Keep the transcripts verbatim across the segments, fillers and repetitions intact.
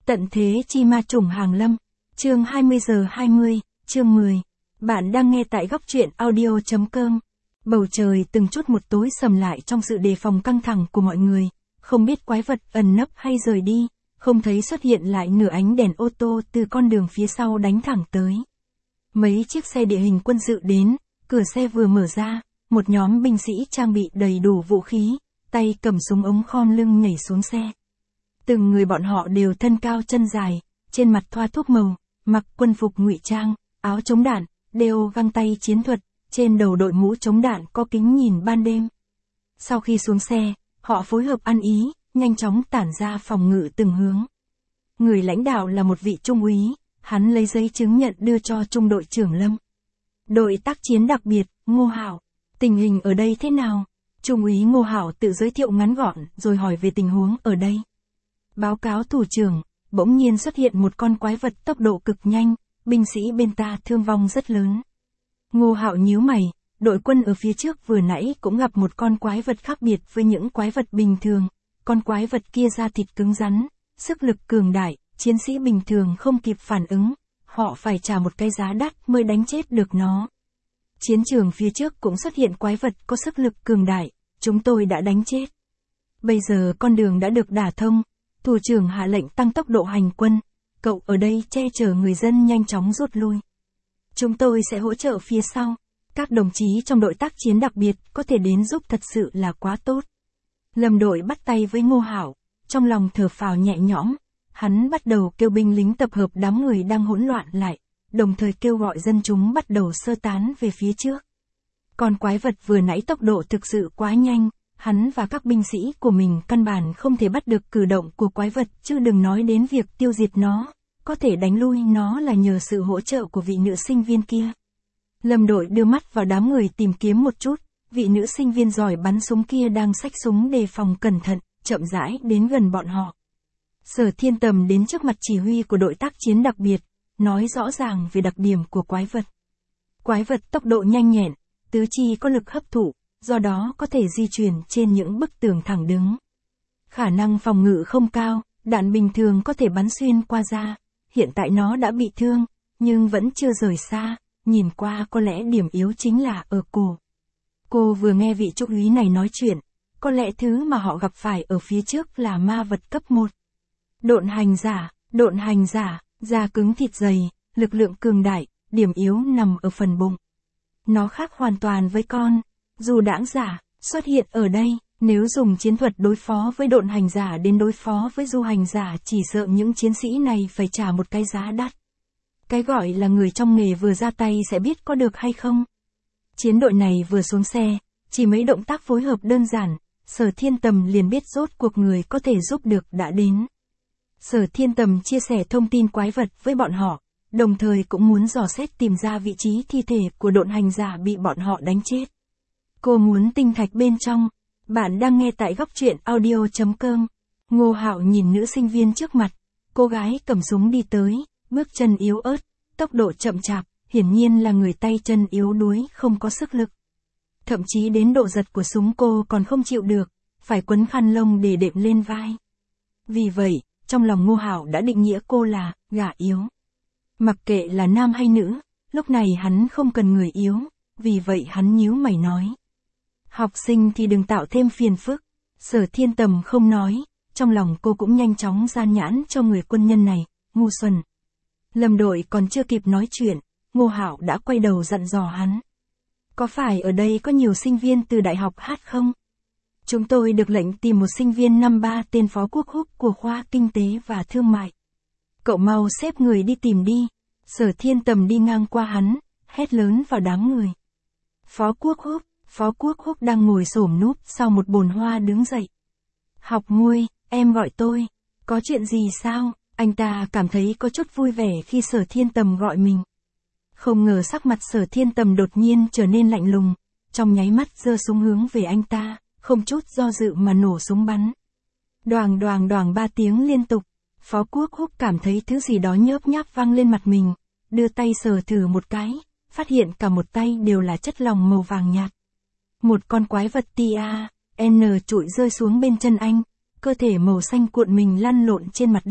Tận thế chi ma trùng hàng lâm. Chương hai mươi giờ hai mươi, chương mười. Bạn đang nghe tại góc truyện audio chấm com. Bầu trời từng chút một tối sầm lại trong sự đề phòng căng thẳng của mọi người, không biết quái vật ẩn nấp hay rời đi, không thấy xuất hiện lại nửa ánh đèn ô tô từ con đường phía sau đánh thẳng tới. Mấy chiếc xe địa hình quân sự đến, cửa xe vừa mở ra, một nhóm binh sĩ trang bị đầy đủ vũ khí, tay cầm súng ống khom lưng nhảy xuống xe. Từng người bọn họ đều thân cao chân dài, trên mặt thoa thuốc màu, mặc quân phục ngụy trang, áo chống đạn, đeo găng tay chiến thuật, trên đầu đội mũ chống đạn có kính nhìn ban đêm. Sau khi xuống xe, họ phối hợp ăn ý, nhanh chóng tản ra phòng ngự từng hướng. Người lãnh đạo là một vị trung úy, hắn lấy giấy chứng nhận đưa cho trung đội trưởng Lâm. Đội tác chiến đặc biệt, Ngô Hạo. Tình hình ở đây thế nào? Trung úy Ngô Hạo tự giới thiệu ngắn gọn rồi hỏi về tình huống ở đây. Báo cáo thủ trưởng, bỗng nhiên xuất hiện một con quái vật tốc độ cực nhanh, binh sĩ bên ta thương vong rất lớn. Ngô Hạo nhíu mày, đội quân ở phía trước vừa nãy cũng gặp một con quái vật khác biệt với những quái vật bình thường, con quái vật kia da thịt cứng rắn, sức lực cường đại, chiến sĩ bình thường không kịp phản ứng, họ phải trả một cái giá đắt mới đánh chết được nó. Chiến trường phía trước cũng xuất hiện quái vật có sức lực cường đại, chúng tôi đã đánh chết. Bây giờ con đường đã được đả thông, thủ trưởng hạ lệnh tăng tốc độ hành quân, cậu ở đây che chở người dân nhanh chóng rút lui. Chúng tôi sẽ hỗ trợ phía sau, các đồng chí trong đội tác chiến đặc biệt có thể đến giúp thật sự là quá tốt. Lâm đội bắt tay với Ngô Hạo, trong lòng thở phào nhẹ nhõm, hắn bắt đầu kêu binh lính tập hợp đám người đang hỗn loạn lại, đồng thời kêu gọi dân chúng bắt đầu sơ tán về phía trước. Con quái vật vừa nãy tốc độ thực sự quá nhanh, hắn và các binh sĩ của mình căn bản không thể bắt được cử động của quái vật chứ đừng nói đến việc tiêu diệt nó, có thể đánh lui nó là nhờ sự hỗ trợ của vị nữ sinh viên kia. Lâm đội đưa mắt vào đám người tìm kiếm một chút, vị nữ sinh viên giỏi bắn súng kia đang xách súng đề phòng cẩn thận, chậm rãi đến gần bọn họ. Sở Thiên Tầm đến trước mặt chỉ huy của đội tác chiến đặc biệt, nói rõ ràng về đặc điểm của quái vật. Quái vật tốc độ nhanh nhẹn, tứ chi có lực hấp thụ, do đó có thể di chuyển trên những bức tường thẳng đứng. Khả năng phòng ngự không cao, đạn bình thường có thể bắn xuyên qua da, hiện tại nó đã bị thương, nhưng vẫn chưa rời xa, nhìn qua có lẽ điểm yếu chính là ở cổ. Cô vừa nghe vị trung úy này nói chuyện, có lẽ thứ mà họ gặp phải ở phía trước là ma vật cấp một. Độn hành giả, độn hành giả, da cứng thịt dày, lực lượng cường đại, điểm yếu nằm ở phần bụng. Nó khác hoàn toàn với con dù đãng giả xuất hiện ở đây, nếu dùng chiến thuật đối phó với độn hành giả đến đối phó với du hành giả chỉ sợ những chiến sĩ này phải trả một cái giá đắt. Cái gọi là người trong nghề vừa ra tay sẽ biết có được hay không. Chiến đội này vừa xuống xe, chỉ mấy động tác phối hợp đơn giản, Sở Thiên Tầm liền biết rốt cuộc người có thể giúp được đã đến. Sở Thiên Tầm chia sẻ thông tin quái vật với bọn họ, đồng thời cũng muốn dò xét tìm ra vị trí thi thể của độn hành giả bị bọn họ đánh chết. Cô muốn tinh thạch bên trong. Bạn đang nghe tại góc truyện audio chấm com. Ngô Hạo nhìn nữ sinh viên trước mặt, cô gái cầm súng đi tới, bước chân yếu ớt, tốc độ chậm chạp, hiển nhiên là người tay chân yếu đuối không có sức lực. Thậm chí đến độ giật của súng cô còn không chịu được, phải quấn khăn lông để đệm lên vai. Vì vậy, trong lòng Ngô Hạo đã định nghĩa cô là gà yếu. Mặc kệ là nam hay nữ, lúc này hắn không cần người yếu, vì vậy hắn nhíu mày nói. Học sinh thì đừng tạo thêm phiền phức. Sở Thiên Tầm không nói, trong lòng cô cũng nhanh chóng gian nhãn cho người quân nhân này, ngu xuẩn. Lâm đội còn chưa kịp nói chuyện, Ngô Hạo đã quay đầu dặn dò hắn. Có phải ở đây có nhiều sinh viên từ đại học hát không? Chúng tôi được lệnh tìm một sinh viên năm ba tên Phó Quốc Húc của khoa Kinh tế và Thương mại. Cậu mau xếp người đi tìm đi. Sở Thiên Tầm đi ngang qua hắn, hét lớn vào đám người. Phó Quốc Húc. Phó Quốc Húc đang ngồi xổm núp sau một bồn hoa đứng dậy. Học Nguôi, em gọi tôi. Có chuyện gì sao? Anh ta cảm thấy có chút vui vẻ khi Sở Thiên Tầm gọi mình. Không ngờ sắc mặt Sở Thiên Tầm đột nhiên trở nên lạnh lùng, trong nháy mắt giơ súng hướng về anh ta, không chút do dự mà nổ súng bắn. Đoàng đoàng đoàng ba tiếng liên tục, Phó Quốc Húc cảm thấy thứ gì đó nhớp nháp văng lên mặt mình, đưa tay sờ thử một cái, phát hiện cả một tay đều là chất lỏng màu vàng nhạt. Một con quái vật tia N trụi rơi xuống bên chân anh, cơ thể màu xanh cuộn mình lăn lộn trên mặt đất,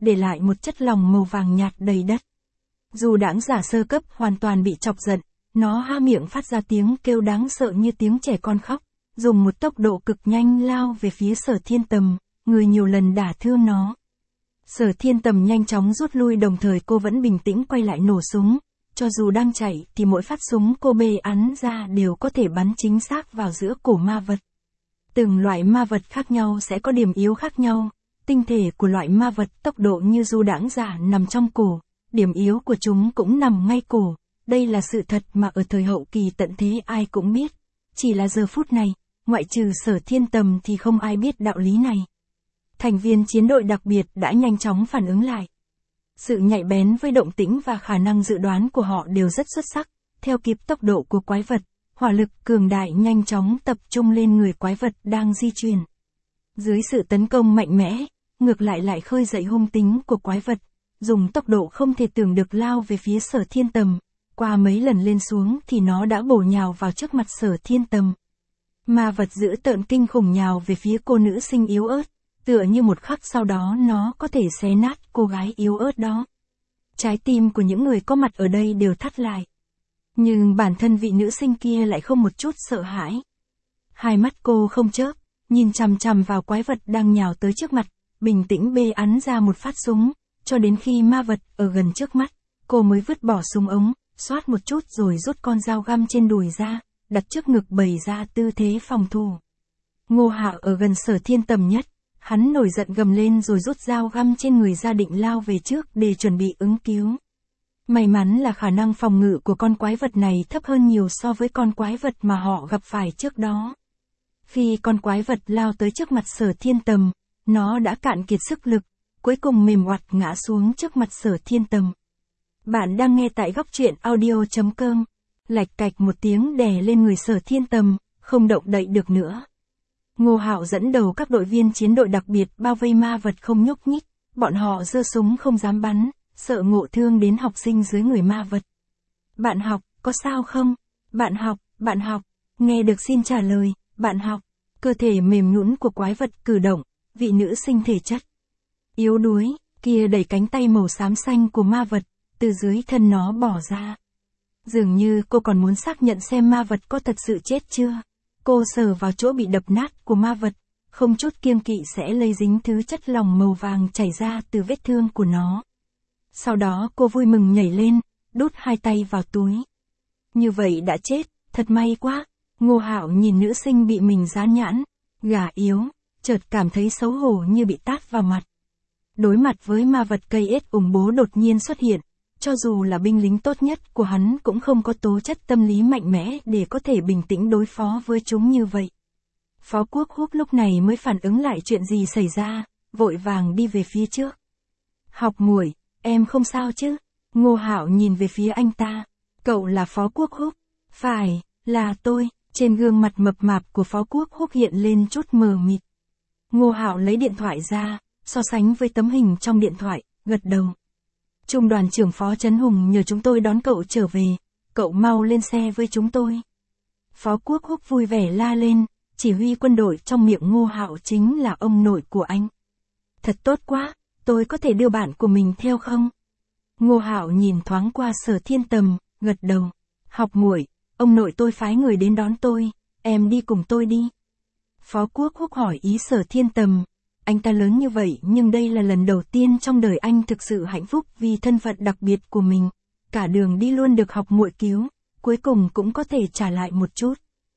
để lại một chất lỏng màu vàng nhạt đầy đất. Dù đãng giả sơ cấp hoàn toàn bị chọc giận, nó há miệng phát ra tiếng kêu đáng sợ như tiếng trẻ con khóc, dùng một tốc độ cực nhanh lao về phía Sở Thiên Tầm, người nhiều lần đả thương nó. Sở Thiên Tầm nhanh chóng rút lui, đồng thời cô vẫn bình tĩnh quay lại nổ súng, cho dù đang chạy thì mỗi phát súng cô bê ắn ra đều có thể bắn chính xác vào giữa cổ ma vật. Từng loại ma vật khác nhau sẽ có điểm yếu khác nhau, tinh thể của loại ma vật tốc độ như du đãng giả nằm trong cổ, điểm yếu của chúng cũng nằm ngay cổ, đây là sự thật mà ở thời hậu kỳ tận thế ai cũng biết, chỉ là giờ phút này, ngoại trừ Sở Thiên Tầm thì không ai biết đạo lý này. Thành viên chiến đội đặc biệt đã nhanh chóng phản ứng lại. Sự nhạy bén với động tĩnh và khả năng dự đoán của họ đều rất xuất sắc, theo kịp tốc độ của quái vật, hỏa lực cường đại nhanh chóng tập trung lên người quái vật đang di chuyển. Dưới sự tấn công mạnh mẽ, ngược lại lại khơi dậy hung tính của quái vật, dùng tốc độ không thể tưởng được lao về phía Sở Thiên Tầm, qua mấy lần lên xuống thì nó đã bổ nhào vào trước mặt Sở Thiên Tầm. Ma vật dữ tợn kinh khủng nhào về phía cô nữ sinh yếu ớt, tựa như một khắc sau đó nó có thể xé nát cô gái yếu ớt đó. Trái tim của những người có mặt ở đây đều thắt lại. Nhưng bản thân vị nữ sinh kia lại không một chút sợ hãi. Hai mắt cô không chớp, nhìn chằm chằm vào quái vật đang nhào tới trước mặt, bình tĩnh bê ắn ra một phát súng, cho đến khi ma vật ở gần trước mắt, cô mới vứt bỏ súng ống, xoát một chút rồi rút con dao găm trên đùi ra, đặt trước ngực bày ra tư thế phòng thủ. Ngô Hạo ở gần Sở Thiên Tầm nhất, hắn nổi giận gầm lên rồi rút dao găm trên người ra định lao về trước để chuẩn bị ứng cứu. May mắn là khả năng phòng ngự của con quái vật này thấp hơn nhiều so với con quái vật mà họ gặp phải trước đó. Khi con quái vật lao tới trước mặt Sở Thiên Tầm, nó đã cạn kiệt sức lực, cuối cùng mềm oặt ngã xuống trước mặt Sở Thiên Tầm. Bạn đang nghe tại góc truyện audio chấm com. Lạch cạch một tiếng đè lên người Sở Thiên Tầm, không động đậy được nữa. Ngô Hạo dẫn đầu các đội viên chiến đội đặc biệt bao vây ma vật không nhúc nhích, bọn họ giơ súng không dám bắn, sợ ngộ thương đến học sinh dưới người ma vật. Bạn học, có sao không? Bạn học, bạn học, nghe được xin trả lời, bạn học. Cơ thể mềm nhũn của quái vật cử động, vị nữ sinh thể chất yếu đuối kia đẩy cánh tay màu xám xanh của ma vật từ dưới thân nó bỏ ra. Dường như cô còn muốn xác nhận xem ma vật có thật sự chết chưa. Cô sờ vào chỗ bị đập nát của ma vật, không chút kiêng kỵ sẽ lây dính thứ chất lỏng màu vàng chảy ra từ vết thương của nó. Sau đó cô vui mừng nhảy lên, đút hai tay vào túi. Như vậy đã chết, thật may quá. Ngô Hạo nhìn nữ sinh bị mình dán nhãn, gà yếu, chợt cảm thấy xấu hổ như bị tát vào mặt. Đối mặt với ma vật cây ết ủng bố đột nhiên xuất hiện, cho dù là binh lính tốt nhất của hắn cũng không có tố chất tâm lý mạnh mẽ để có thể bình tĩnh đối phó với chúng như vậy. Phó Quốc Húc lúc này mới phản ứng lại chuyện gì xảy ra, vội vàng đi về phía trước. Học muội, em không sao chứ? Ngô Hạo nhìn về phía anh ta. Cậu là Phó Quốc Húc? Phải, là tôi. Trên gương mặt mập mạp của Phó Quốc Húc hiện lên chút mờ mịt. Ngô Hạo lấy điện thoại ra, so sánh với tấm hình trong điện thoại, gật đầu. Trung đoàn trưởng Phó Trấn Hùng nhờ chúng tôi đón cậu trở về, cậu mau lên xe với chúng tôi. Phó Quốc Húc vui vẻ la lên, chỉ huy quân đội trong miệng Ngô Hạo chính là ông nội của anh. Thật tốt quá, tôi có thể đưa bạn của mình theo không? Ngô Hạo nhìn thoáng qua Sở Thiên Tầm, gật đầu. Học muội, ông nội tôi phái người đến đón tôi, em đi cùng tôi đi. Phó Quốc Húc hỏi ý Sở Thiên Tầm. Anh ta lớn như vậy nhưng đây là lần đầu tiên trong đời anh thực sự hạnh phúc vì thân phận đặc biệt của mình. Cả đường đi luôn được học muội cứu, cuối cùng cũng có thể trả lại một chút.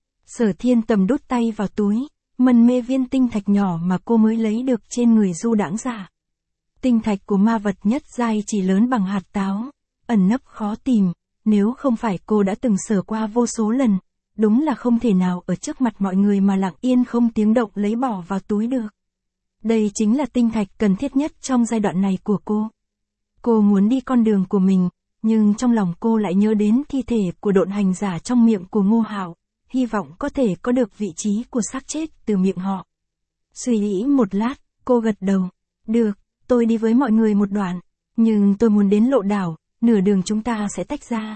Sở Thiên Tầm đút tay vào túi, mân mê viên tinh thạch nhỏ mà cô mới lấy được trên người du đãng giả. Tinh thạch của ma vật nhất giai chỉ lớn bằng hạt táo, ẩn nấp khó tìm, nếu không phải cô đã từng sờ qua vô số lần, đúng là không thể nào ở trước mặt mọi người mà lặng yên không tiếng động lấy bỏ vào túi được. Đây chính là tinh thạch cần thiết nhất trong giai đoạn này của cô. Cô muốn đi con đường của mình, nhưng trong lòng cô lại nhớ đến thi thể của độn hành giả trong miệng của Ngô Hạo, hy vọng có thể có được vị trí của xác chết từ miệng họ. Suy nghĩ một lát, cô gật đầu. Được, tôi đi với mọi người một đoạn, nhưng tôi muốn đến Lộ Đảo, nửa đường chúng ta sẽ tách ra.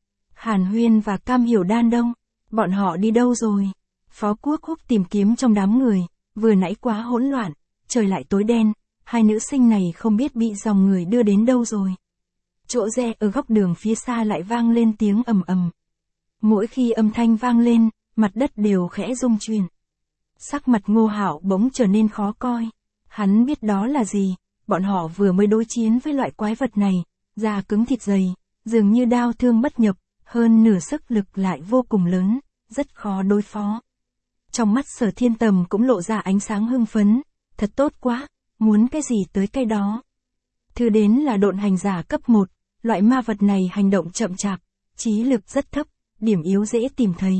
Hàn Huyên và Cam Hiểu Đan đâu? Bọn họ đi đâu rồi? Phó Quốc Húc tìm kiếm trong đám người, vừa nãy quá hỗn loạn, trời lại tối đen, hai nữ sinh này không biết bị dòng người đưa đến đâu rồi. Chỗ rẽ ở góc đường phía xa lại vang lên tiếng ầm ầm. Mỗi khi âm thanh vang lên, mặt đất đều khẽ rung chuyển. Sắc mặt Ngô Hạo bỗng trở nên khó coi. Hắn biết đó là gì, bọn họ vừa mới đối chiến với loại quái vật này, da cứng thịt dày, dường như đao thương bất nhập, hơn nửa sức lực lại vô cùng lớn, rất khó đối phó. Trong mắt Sở Thiên Tầm cũng lộ ra ánh sáng hưng phấn, thật tốt quá, muốn cái gì tới cái đó. Thứ đến là độn hành giả cấp một, loại ma vật này hành động chậm chạp, trí lực rất thấp, điểm yếu dễ tìm thấy.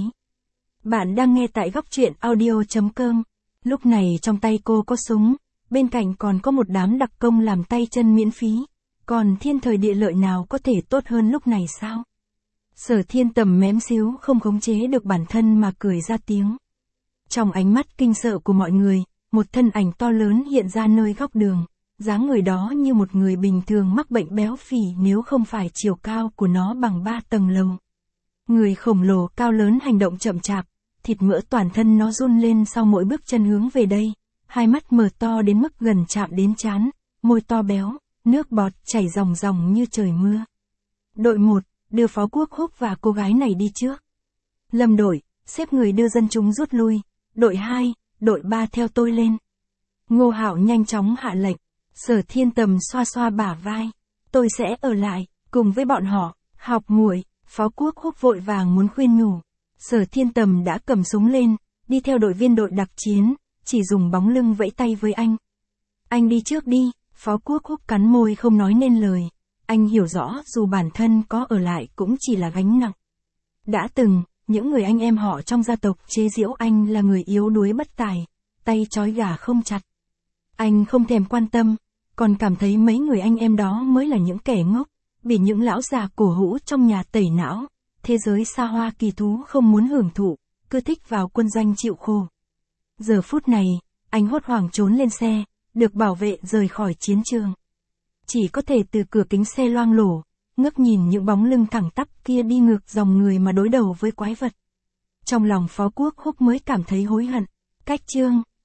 Bạn đang nghe tại góc truyện audio chấm com. Lúc này trong tay cô có súng, bên cạnh còn có một đám đặc công làm tay chân miễn phí. Còn thiên thời địa lợi nào có thể tốt hơn lúc này sao? Sở Thiên Tầm mém xíu không khống chế được bản thân mà cười ra tiếng. Trong ánh mắt kinh sợ của mọi người, một thân ảnh to lớn hiện ra nơi góc đường. Dáng người đó như một người bình thường mắc bệnh béo phì nếu không phải chiều cao của nó bằng ba tầng lầu. Người khổng lồ cao lớn hành động chậm chạp, thịt mỡ toàn thân nó run lên sau mỗi bước chân hướng về đây. Hai mắt mở to đến mức gần chạm đến trán, môi to béo, nước bọt chảy ròng ròng như trời mưa. Đội một, đưa Phó Quốc Húc và cô gái này đi trước. Lâm đội, xếp người đưa dân chúng rút lui. Đội hai, đội ba theo tôi lên. Ngô Hạo nhanh chóng hạ lệnh. Sở Thiên Tầm xoa xoa bả vai. Tôi sẽ ở lại, cùng với bọn họ, học muội. Phó Quốc Húc vội vàng muốn khuyên nhủ. Sở Thiên Tầm đã cầm súng lên, đi theo đội viên đội đặc chiến, chỉ dùng bóng lưng vẫy tay với anh. Anh đi trước đi, Phó Quốc Húc cắn môi không nói nên lời. Anh hiểu rõ dù bản thân có ở lại cũng chỉ là gánh nặng. Đã từng, những người anh em họ trong gia tộc chế giễu anh là người yếu đuối bất tài, tay trói gà không chặt. Anh không thèm quan tâm, còn cảm thấy mấy người anh em đó mới là những kẻ ngốc, bị những lão già cổ hũ trong nhà tẩy não, thế giới xa hoa kỳ thú không muốn hưởng thụ, cứ thích vào quân doanh chịu khổ. Giờ phút này, anh hốt hoảng trốn lên xe, được bảo vệ rời khỏi chiến trường. Chỉ có thể từ cửa kính xe loang lổ, ngước nhìn những bóng lưng thẳng tắp kia đi ngược dòng người mà đối đầu với quái vật. Trong lòng Phó Quốc Húc mới cảm thấy hối hận. Cách chương